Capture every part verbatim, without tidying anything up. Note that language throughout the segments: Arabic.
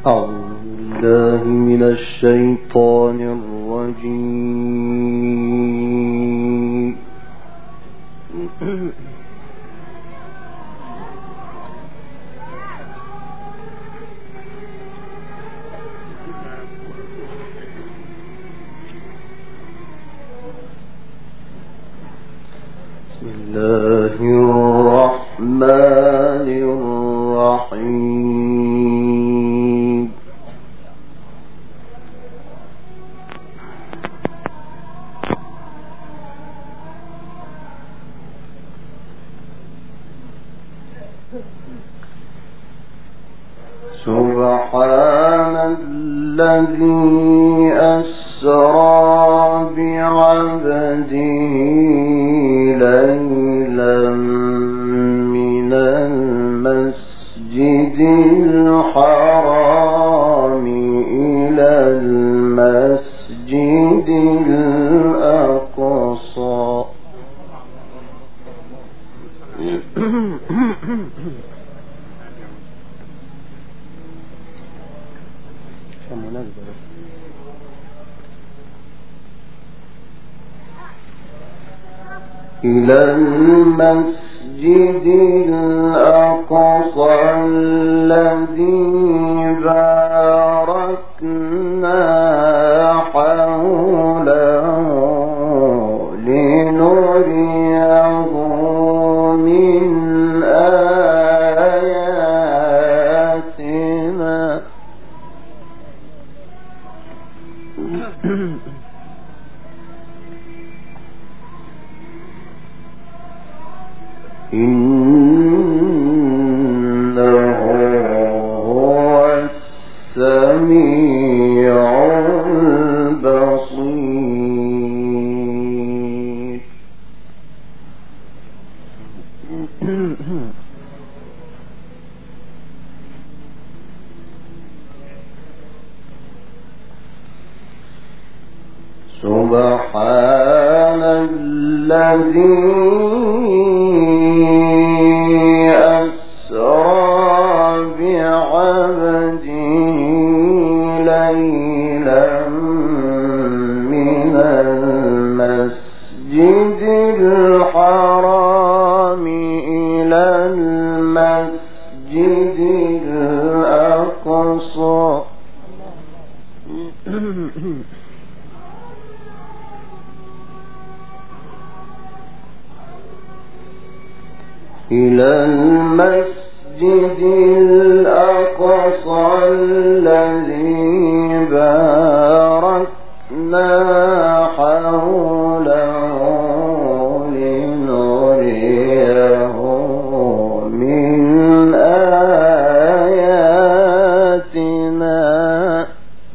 أعوذ بالله من الشيطان الرجيم. بسم الله الرحمن الرحيم. سبحان الذي أسرى بعبده ليلا من المسجد الحرام إلى المسجد الأقصى إلى المسجد الأقصى الذي باركنا حوله لنريه من آياتنا إنه هو السميع البصير. سبحان الذي أسرى بعبده ليلا من المسجد الحرام إلى المسجد الأقصى إلى المسجد الأقصى الذي باركنا حوله لنريه من آياتنا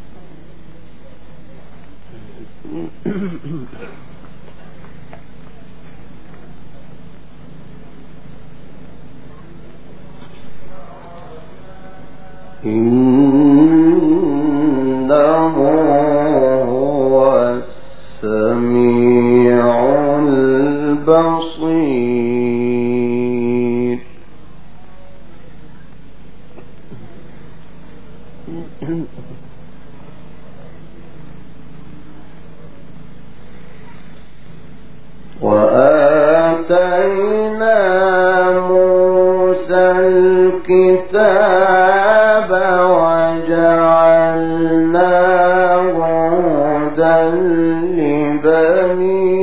إنه هو السميع البصير. وآتينا موسى الكتاب وجعلناه هدى لبني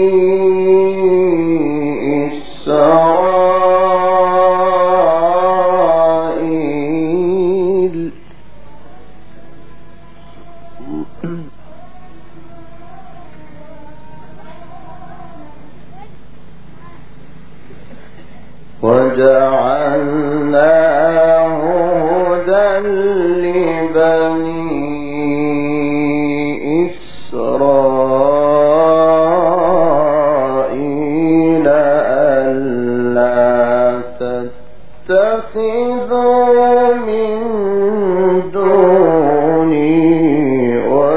إسرائيل. وجعلناه هدى لبني إسرائيل ألا تتخذوا من دوني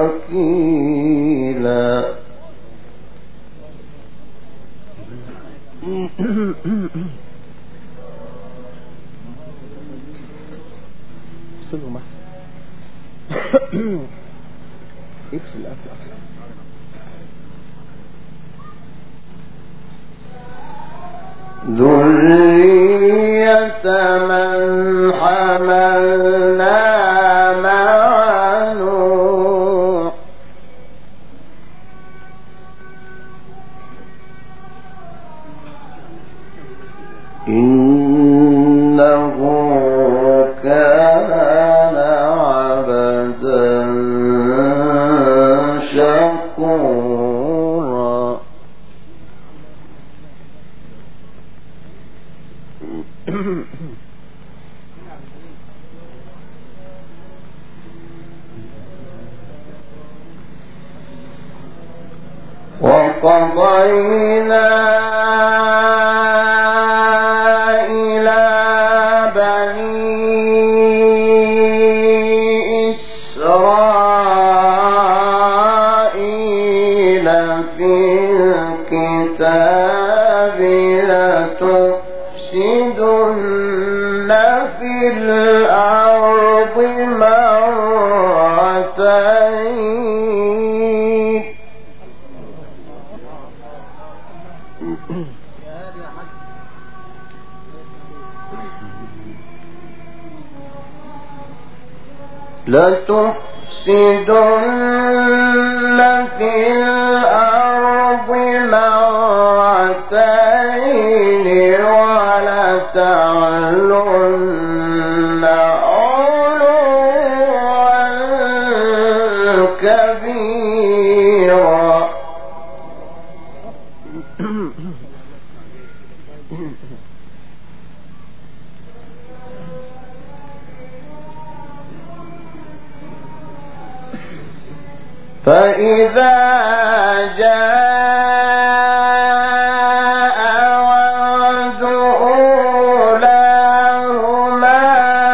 وكيلا. اقفل الأكل أصلا. ذرية من حملنا مع نوح إنه كان عبدا شكورا. وقضينا إلى بني إسرائيل في الكتاب لتفسدن في الأرض مرتين لتفسدن في الأرض مرتين ولتعلن علوا كبيرا. فإذا جاء وعد أولاهما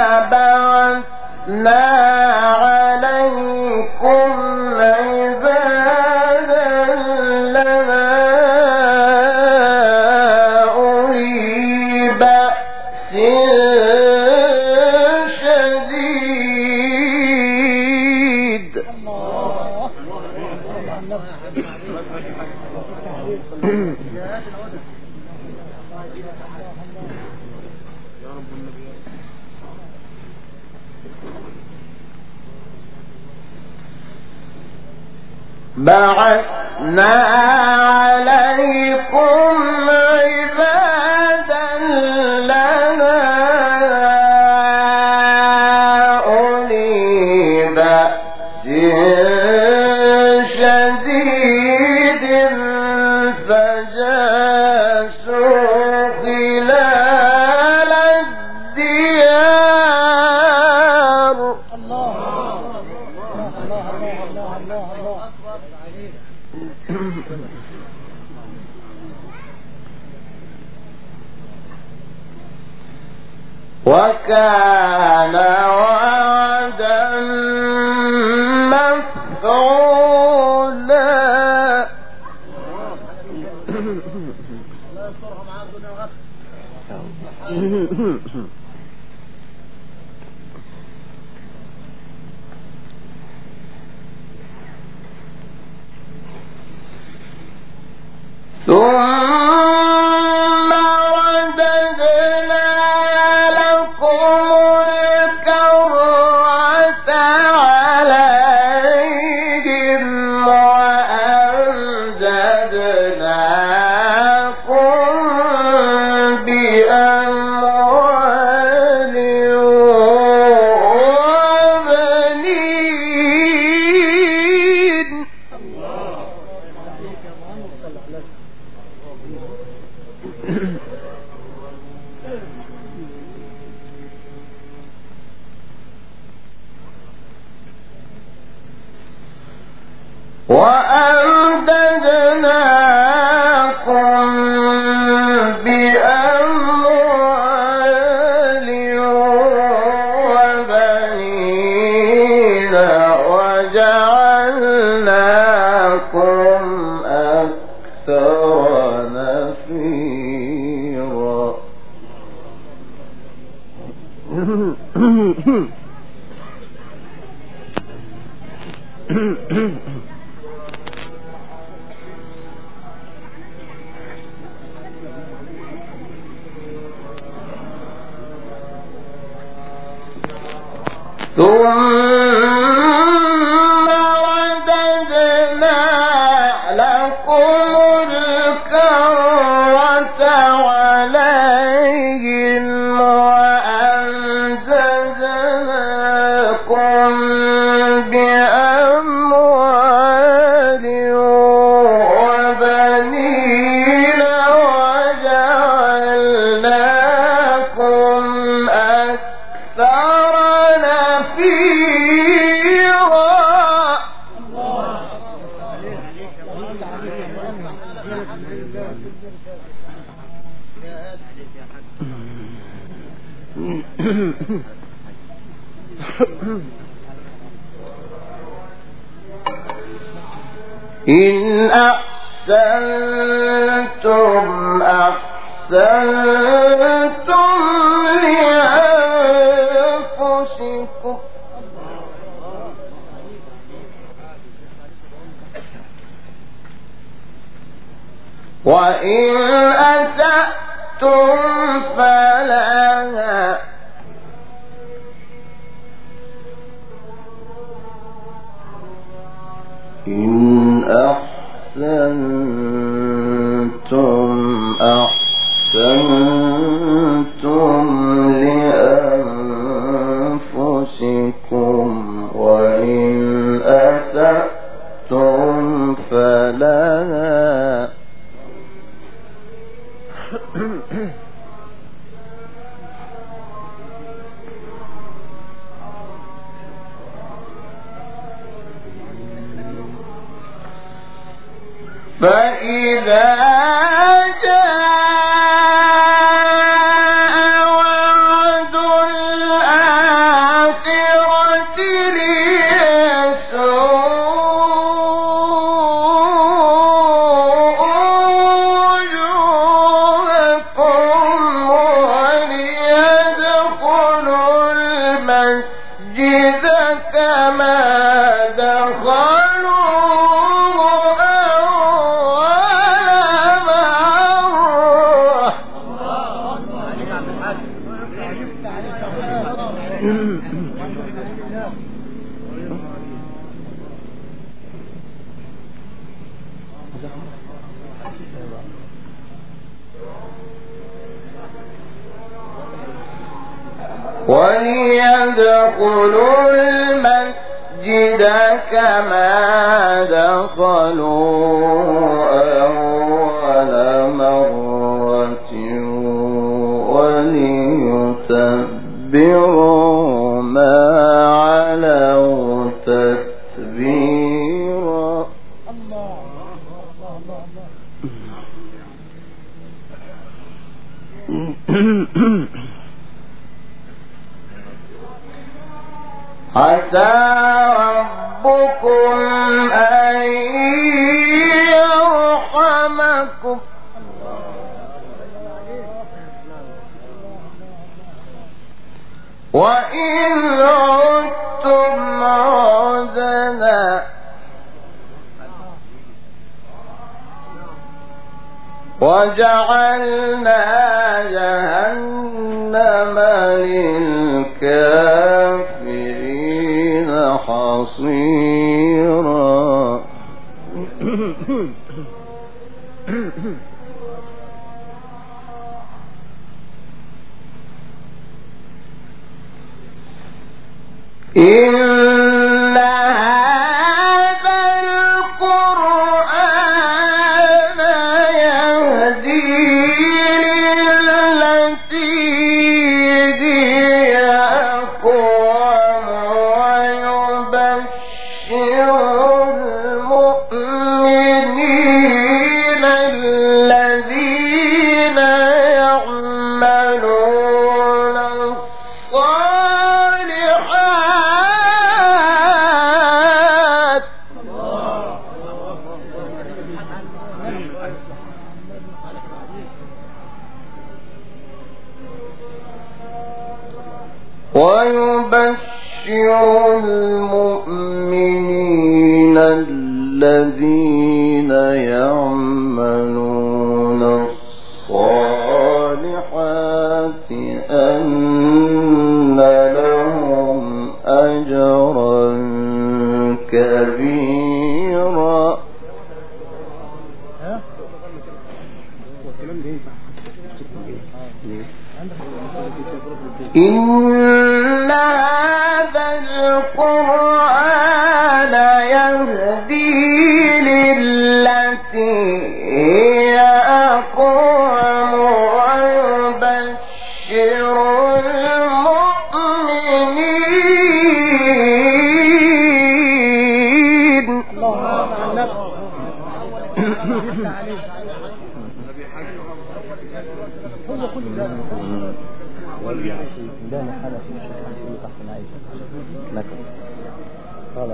بعثنا عليكم عبادا لنا أولي بأس شديد. بعثنا عليكم عبادا لنا أولي بأس شديد فجاسوا خلال الديار. الله الله الله الله الله أكبر. وكان وعدا مفعولا. ثم رددنا لكم الكرة عليهم وأمددناكم بأموال وبنين. وأمددناكم بأموال وبنين وجعلناكم أكثر نفيرا. إن أحسنتم أحسنتم لأنفسكم وإن أسأتم فلها إن أحسنتم أحسنتم لأنفسكم وإن أسأتم فلها فإذا جاء وعد الآخرة ليسوءوا وجوهكم وليدخلوا المسجد كما دخلوا وليدخلوا المسجد كما دخلوا أول مرة وليتبروا ما علوا تتبيرا. عسى ربكم أن يرحمكم وإن عدتم عدنا وجعلنا جهنم للكافرين حصيرا. إن هذا القرآن يهدي للتي هي أقوم ويبشر المؤمنين الذين يعملون الصالحات ويبشر المؤمنين أن لهم أجرا كبيرا. إن هذا القرآن يهدي للتي هي أقوم ويبشر المؤمنين. ده محالة في الشيخ عن تحت معيشة لك قال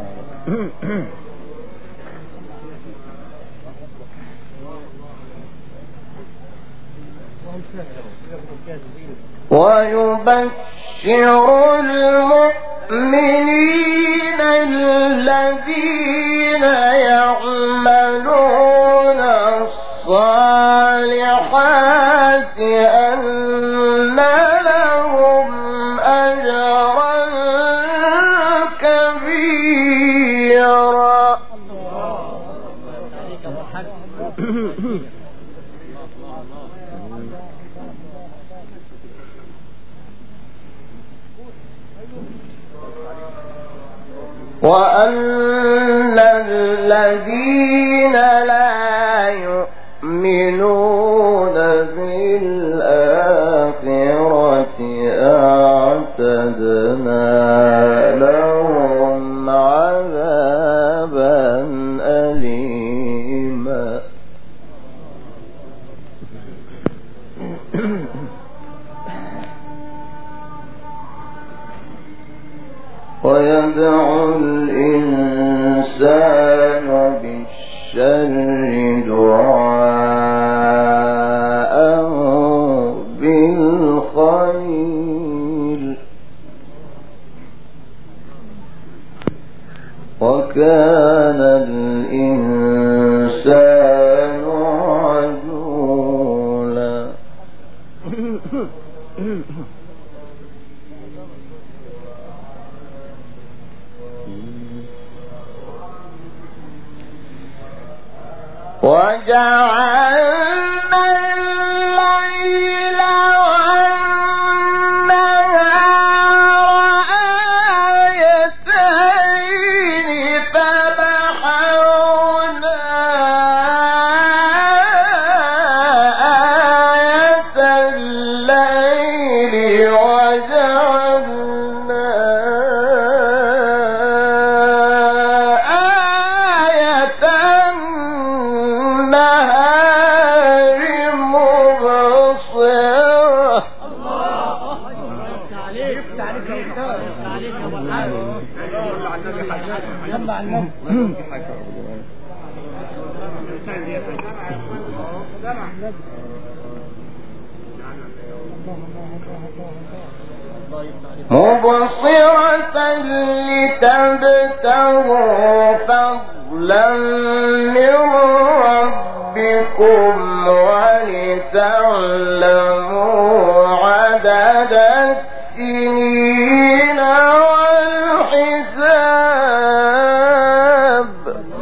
ويبشر المؤمنين الذين يعملون الصالحات أن لهم أجرا كبيرا. وأن الذين لا يؤمنون بالآخرة أعتدنا لهم عذابا أليما. ويدعو الإنسان بالشر دعاءه بالخير وكان الإنسان عجولا. وجعلنا الليل والنهار آيتين فمحونا آية الليل وجعلنا مبصرة لتبتغوا فضلا من ربكم ولتعلموا عدد السنين والحساب.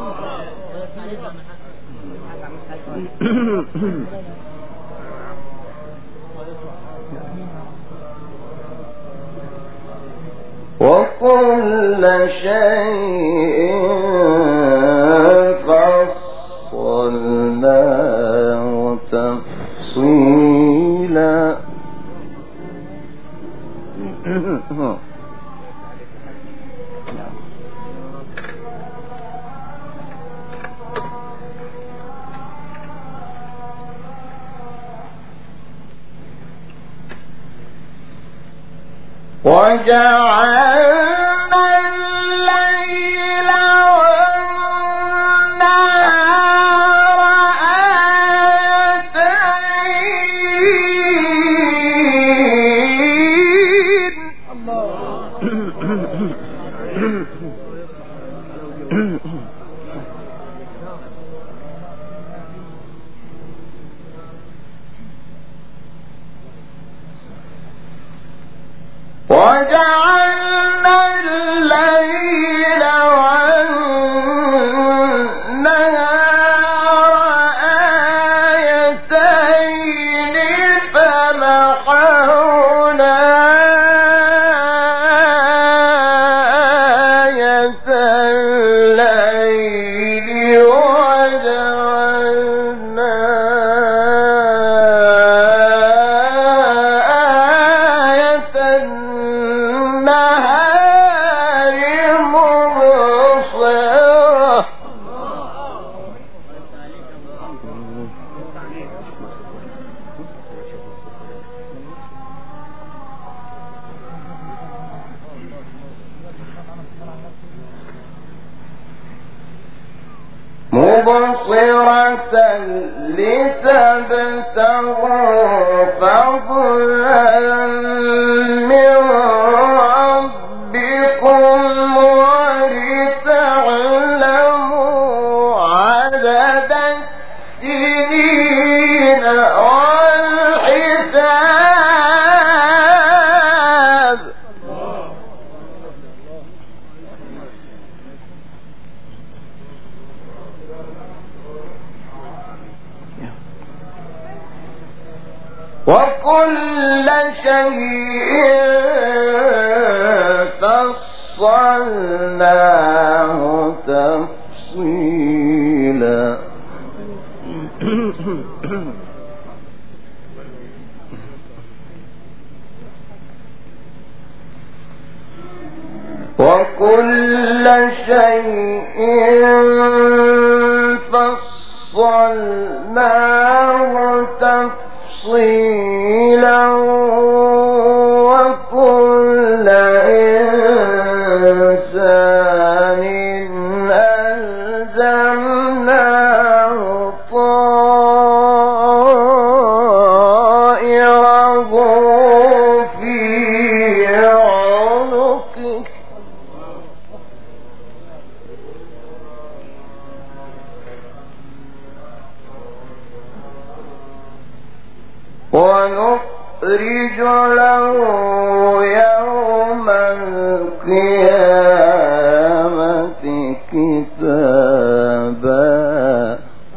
وكل شيء فصلناه تفصيلا. وجعلنا الليل والنهار آيتين. مبصرة لتبتغوا فضلا من ربكم ولتعلموا عدد السنين والحساب. وكل شيء فصلناه تفصيلا. وكل شيء فصلناه تفصيلا وكل إنسان ألزمناه طائره في عنقه ونخرج له يوم القيامة كتابا.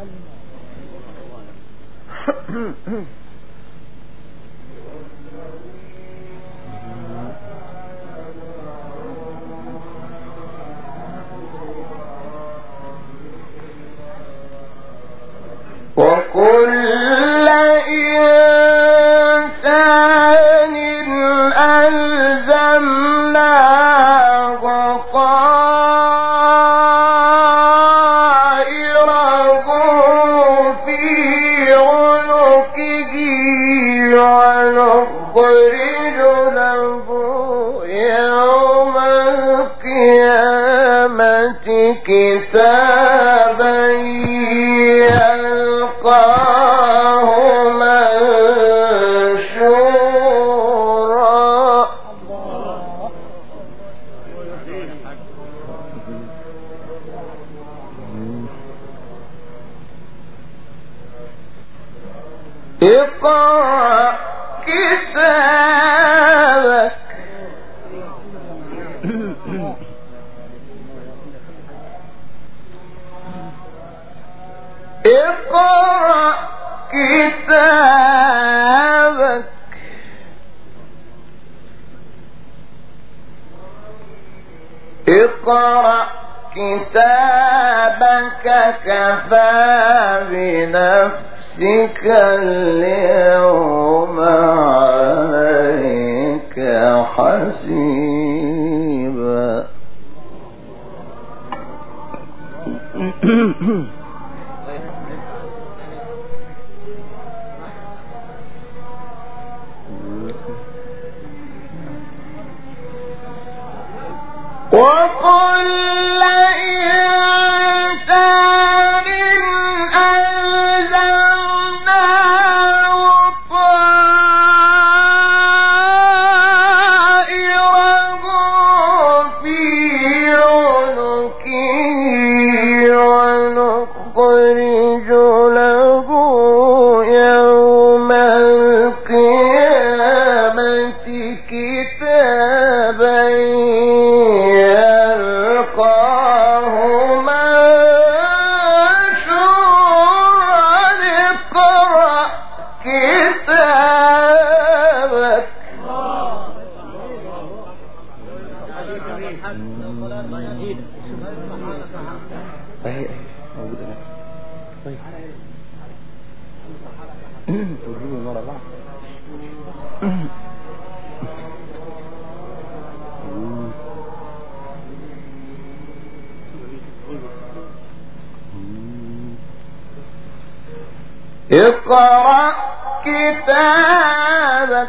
وكل إنسان ألزمناه طائره في عنقه ونخرج له يوم القيامة كتابا يلقاه منشورا. اقرأ كتابك اقرأ كتابك اقرأ كتابك كفى بنفسك اليوم عليك حسيبا. وكل إنسان ألزمناه طائره في عنقه ونخرج له يوم القيامة كتابا اقرأ كتابك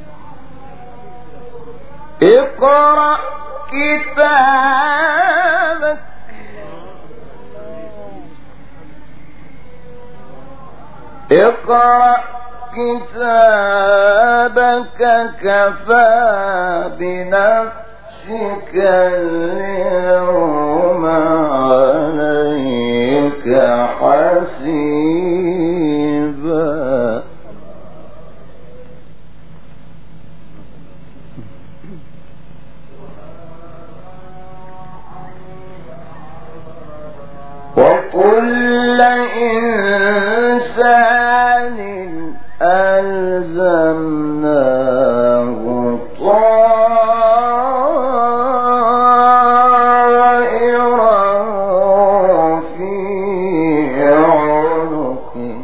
اقرأ كتابك كتابك اقرأ كتابك كفى بنفسك اليوم عليك حسيبا وكل إنسان ألزمناه طائرا في عنقه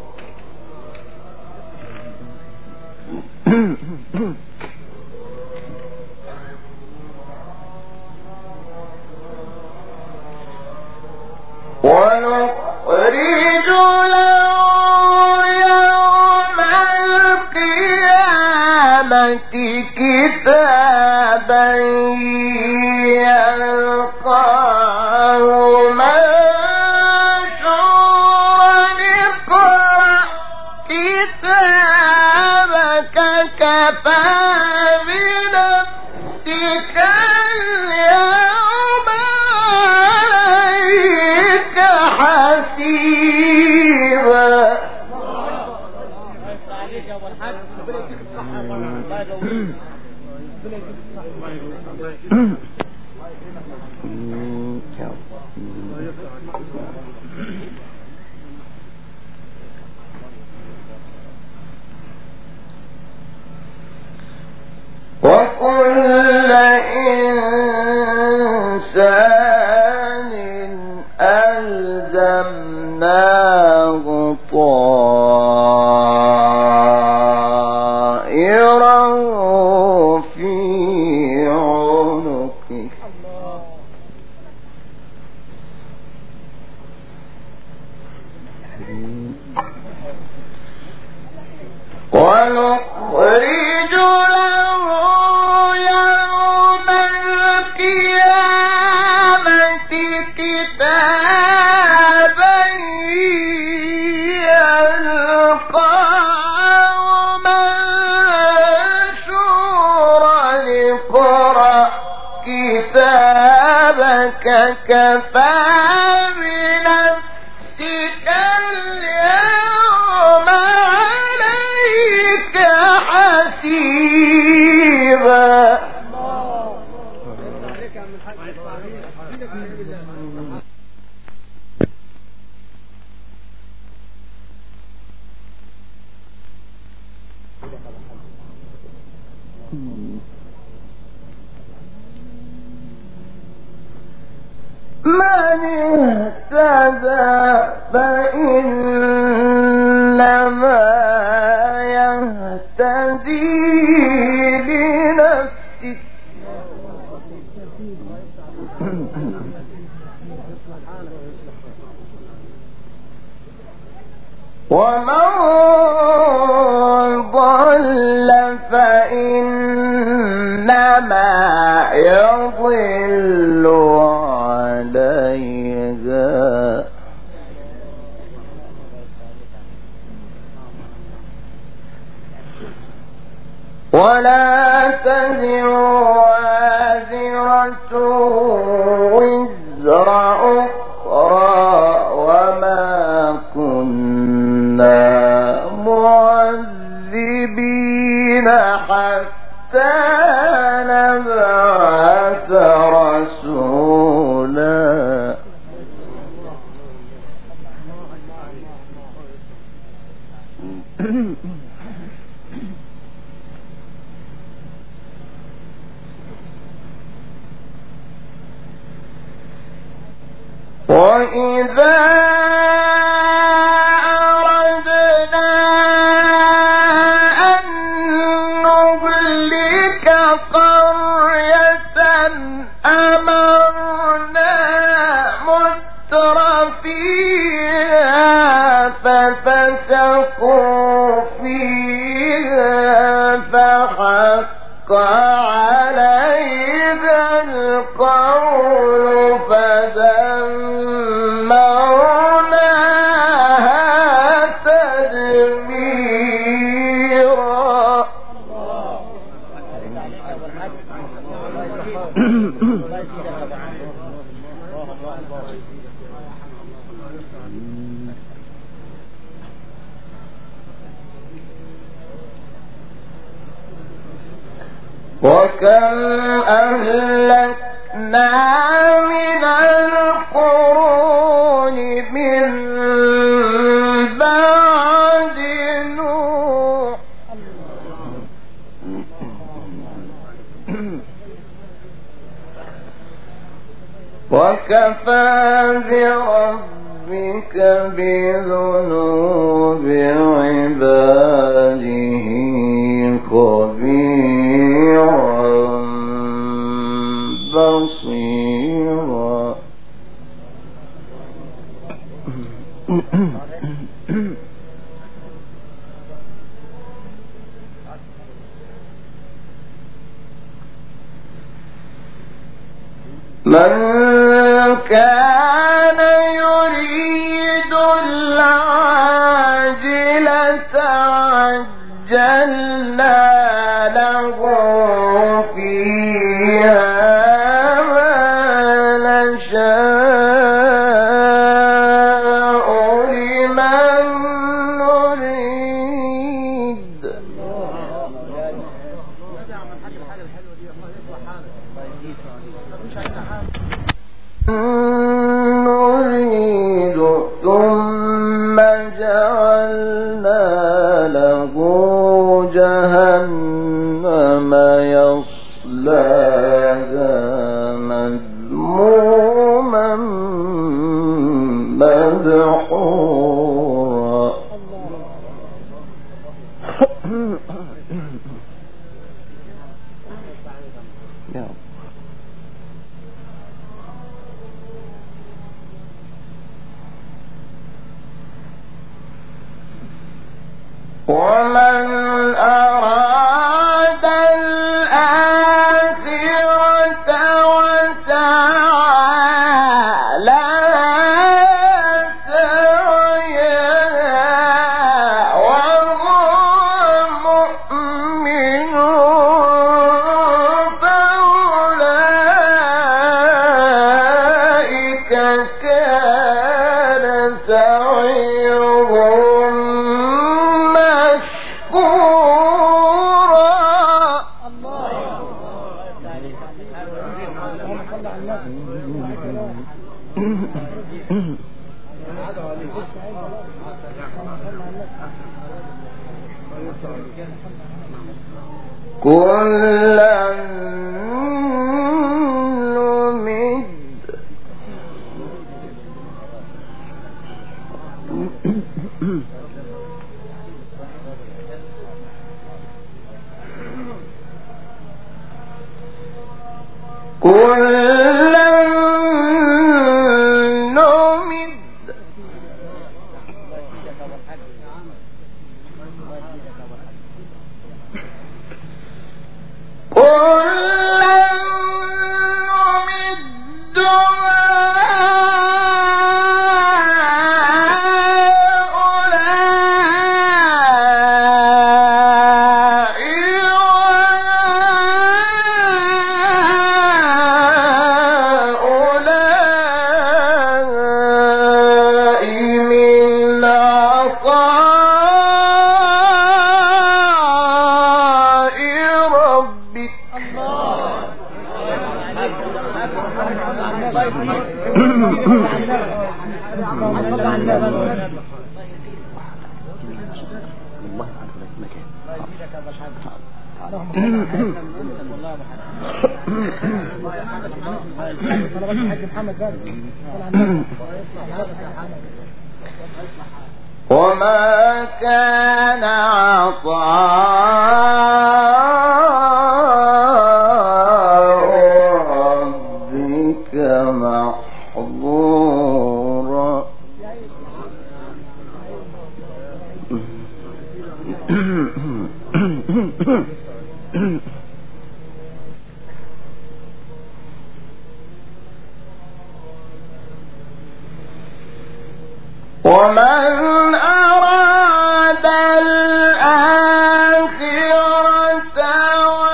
ونخرج له يوم القيامة كتابا يلقاه منشورا اقرأ كتابك كفى بنفسك اليوم عليك حسيبا. وكل إنسان ألزمناه طائرا في عنقه ونخرج له يوم القيامة كتابا يلقاه منشورا اقرأ كتابك كفى بنفسك اليوم عليك حسيبا. من اهتدى فإنما يهتدي لنفسه ومن ضل فإنما يضل عليها ولا تزر وازرة وزر أخرى وما كنا معذبين حتى نبعث رسولا. وإذا أردنا أن نهلك قرية أمرنا متر فيها ففسقوا فيها فحق عليها القول وكم أهلكنا من القرون من بعد نوح وكفى بربك بذنوب عباده خبيرا بصيرا. من كان يريد العاجلة عجلنا له فيها ما نشاء لمن نريد. نريد ثم جعلنا له جهنم يصلاها مذموما مدحورا. ومن أراد الآخرة وسعى لها سعيها وهو مؤمن فأولئك كان سعيهم كلا نمد كلا نمد وما كان عطاء ربك محظورا. ومن أراد الآخرة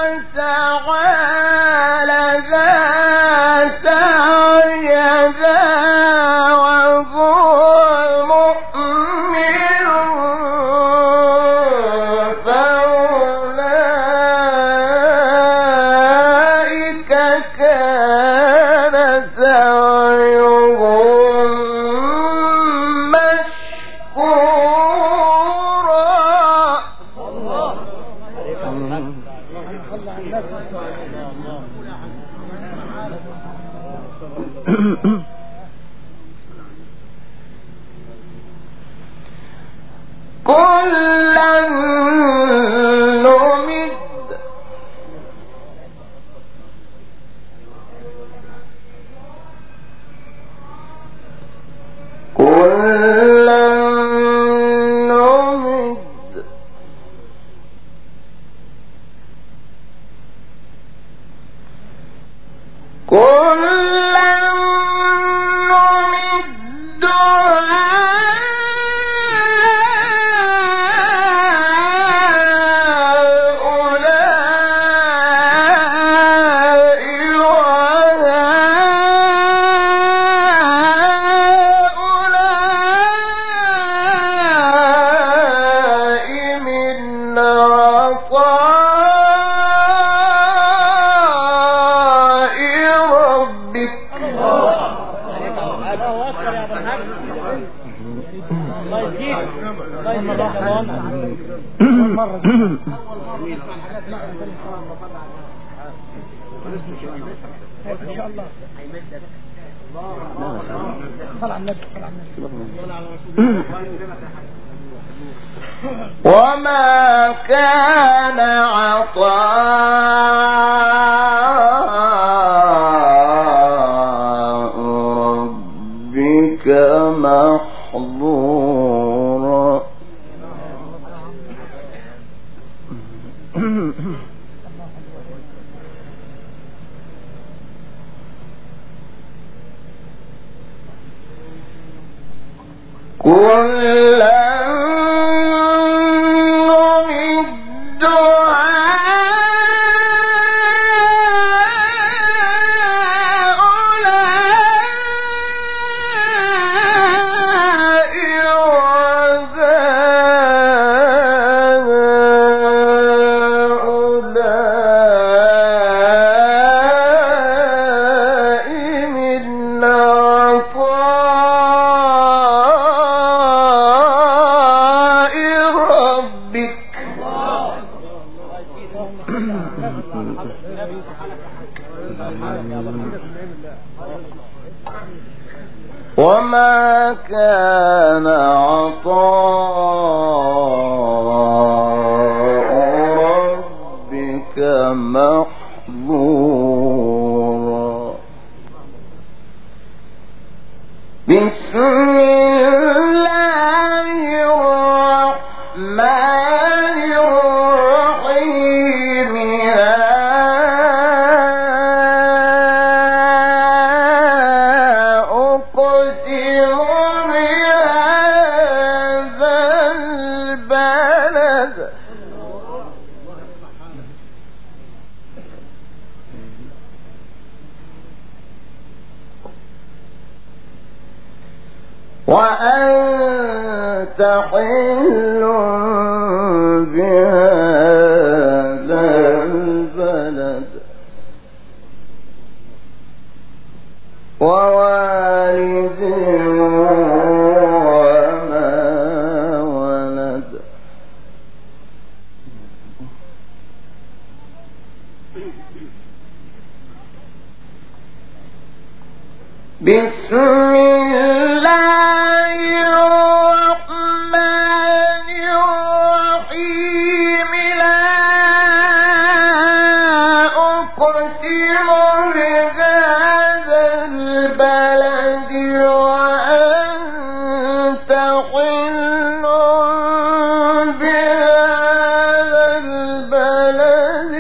وما كان عطاء ربك محظورا كلا نمد هؤلاء وهؤلاء من عطاء ربك وما كان عطاء ربك محظورا بسم الله الرحمن الرحيم أقسم بهذا البلد وأنت حل بهذا البلد ووالد وما ولد بسم الله الرحمن الرحيم لا أقسم بهذا البلد وأنت حل بهذا البلد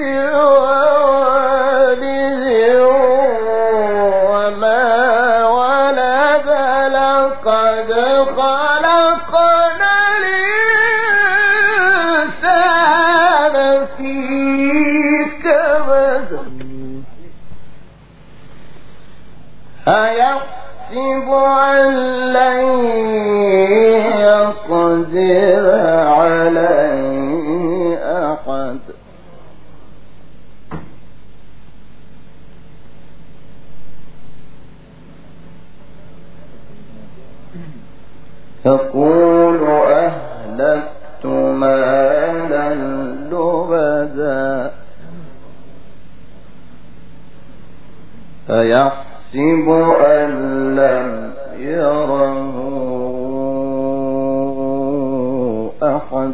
ووالد وما ولد لقد خلقنا الإنسان في كبد أيحسب أن لن يقدر عليه أحد يقول أهلكت مالا لبدا أيحسب أن لم يره أحد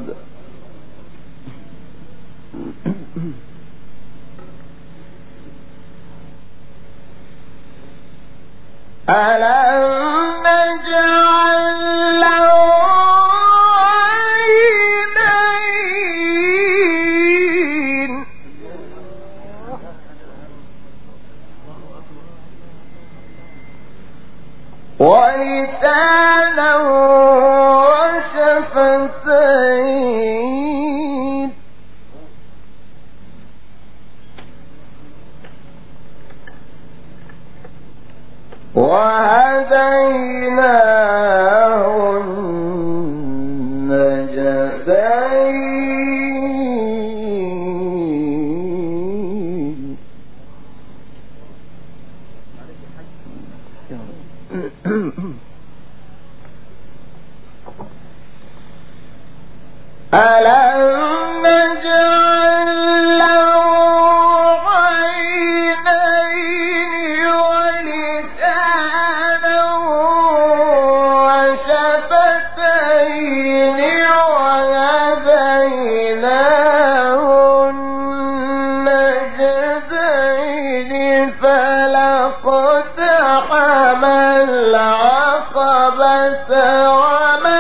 ألم نجعل له عينين ولسانا وشفتين وهديناه النجدين ألم نجعل له عينين ولسانا وشفتين وهديناه النجدين فلاقتحم العقبة وما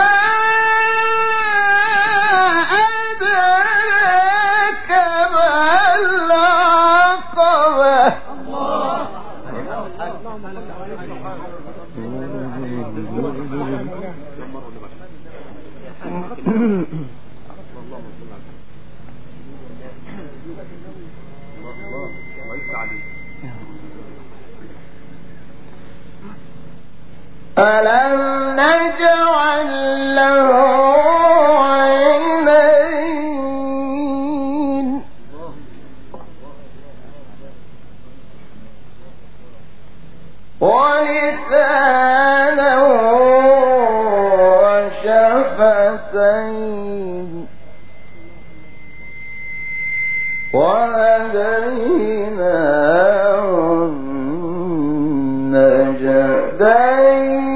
أدراك ما العقبة ألم نجعل له عينين ولسانا وشفتين وهديناه النجدين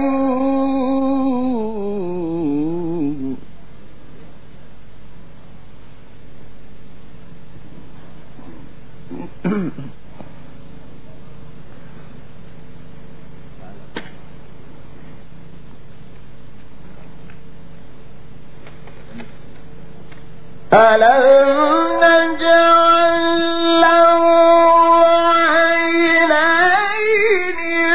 ألم نجعل له عينين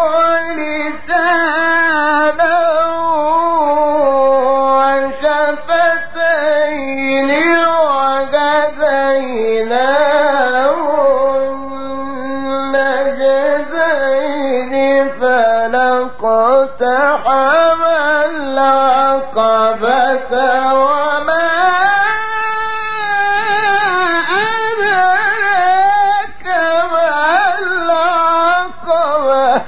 ولسانا وشفتين وهديناه النجدين فلاقتحم العقبة وما أدراك ما العقبة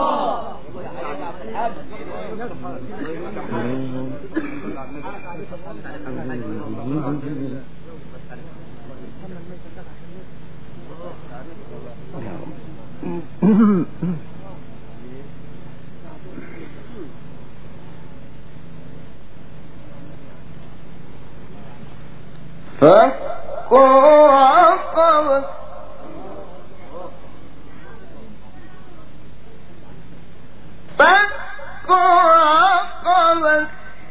فك رقبة فك رقبة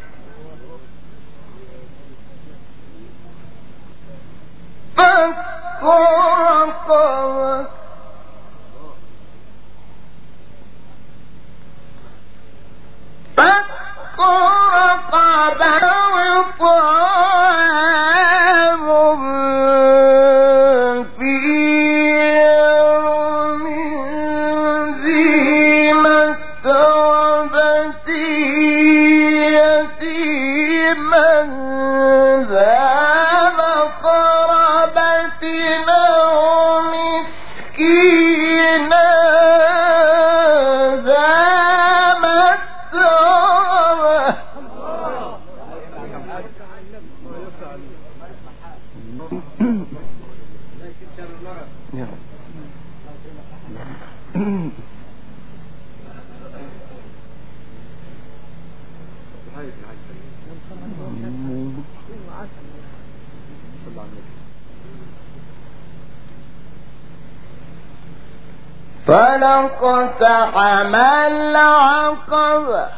فك رقبة فك رقبة وطعام في يوم ذي مسغبة فلاقتحم العقبة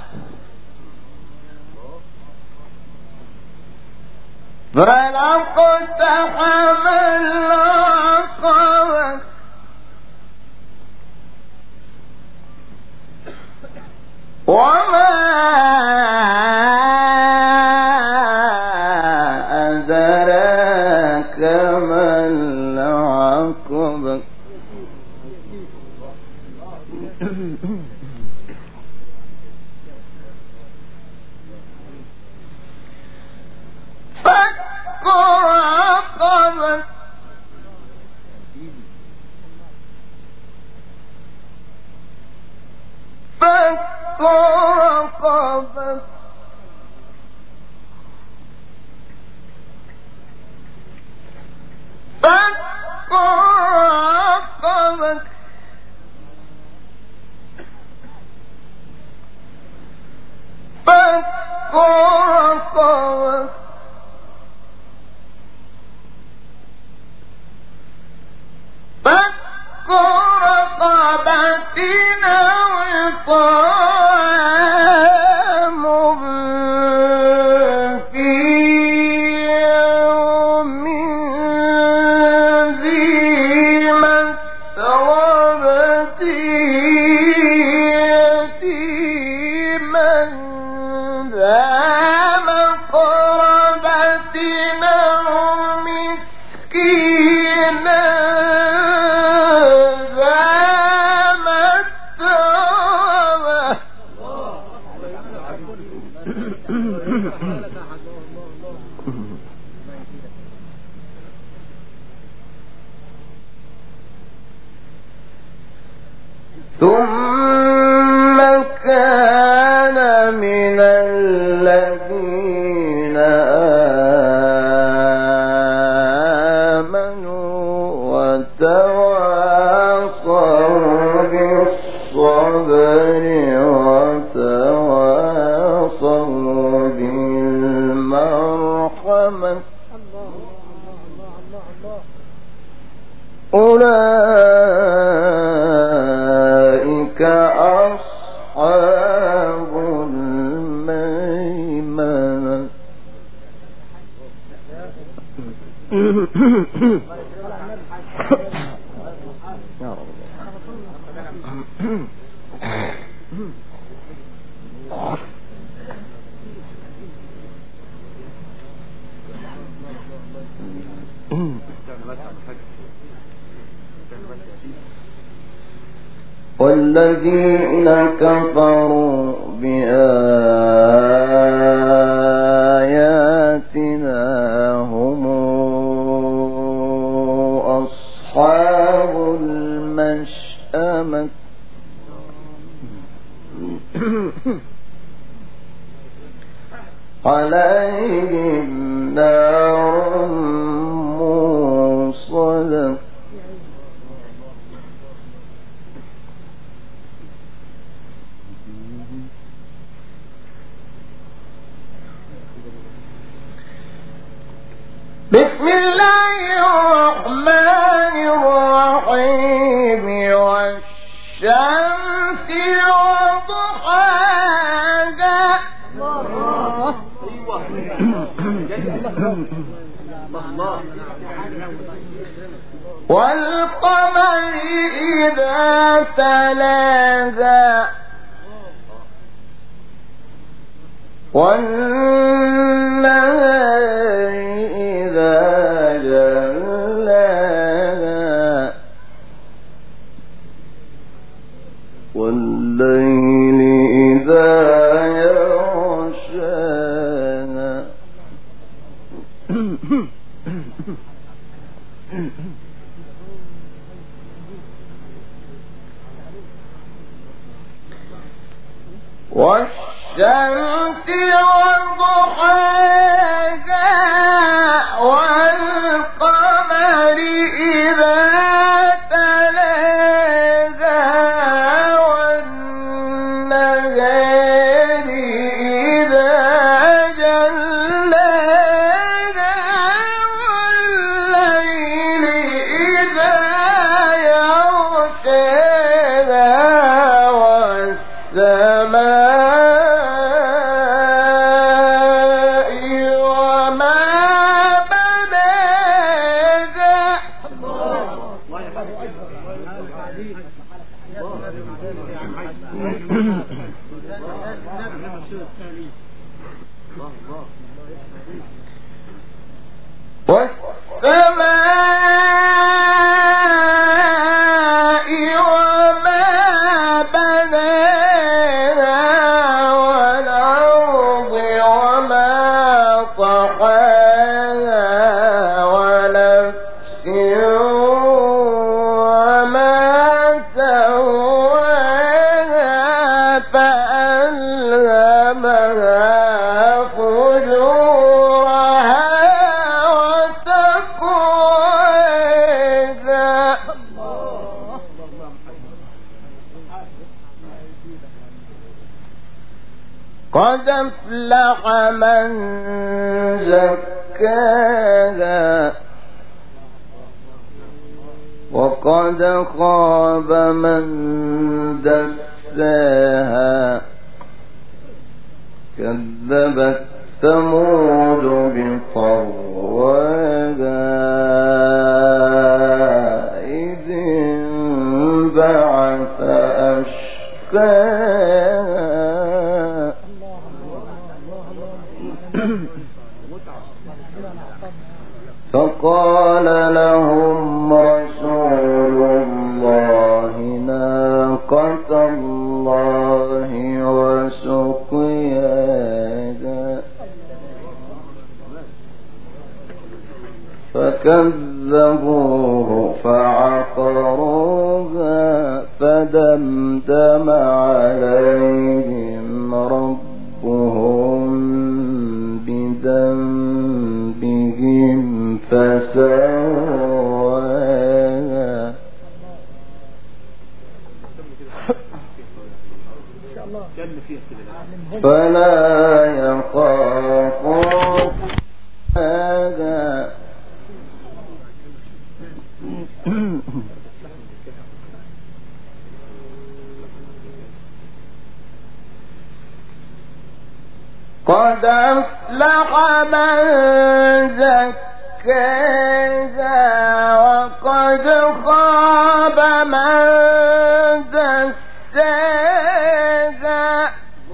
فلاقتحم العقبة وما أدراك ما العقبة فك رقبة فك رقبة فك رقبة فك رقبة فك رقبة أو إطعام في يوم ذي مسغبة يتيما ذا مقربة أو مسكينا ذا متربة ثم كان من الذين آمنوا وتواصوا بالصبر وتواصوا بالمرحمة أولئك أصحاب الميمنة يا رب والذين كفروا بآياتنا هم أصحاب المشأمة عليهم نار موصدة بسم الله الرحمن الرحيم والشمس وضحاها والقمر إذا تلاها والنهار إذا جلاها والليل إذا يغشاها والشمس وضحاها والقمر إذا والسماء وما بنينا والأرض وما طحاها ونفس وما سواها فألهمها فجورها قد أفلح من زكاها وقد خاب من دساها كذبت ثمود بطغواها إذ انبعث أشقاها فقال لهم رسول الله ناقة الله وسقياها فكذبوه فعقروها فدمدم عليهم ربهم بذنبهم فسواها فلا يخاف هذا قد أفلح من زكاها وقد خاب من دساها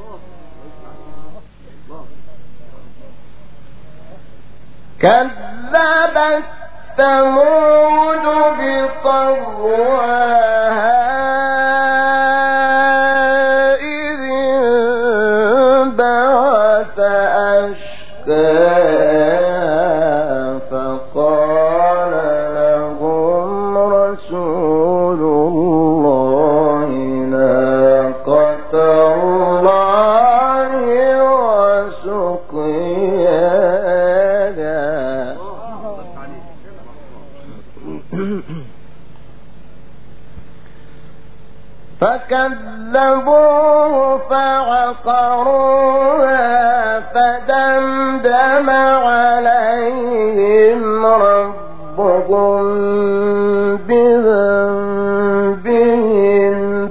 كذبت ثمود بطغواها إذ انبعث أشقاها فقال لهم رسول الله ناقة الله وسقياها فكذبوه فعقروها فدمدم عليهم ربهم بذنبهم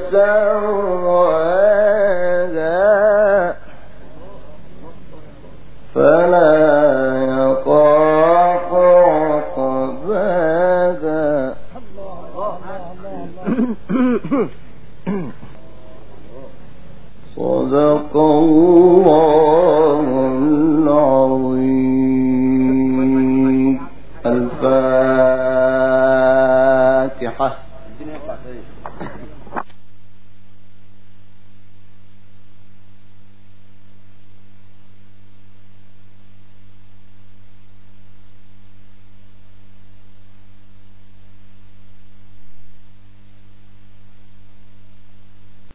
فسواها فلا يخاف عقباها صدق الله العظيم. الفاتحة.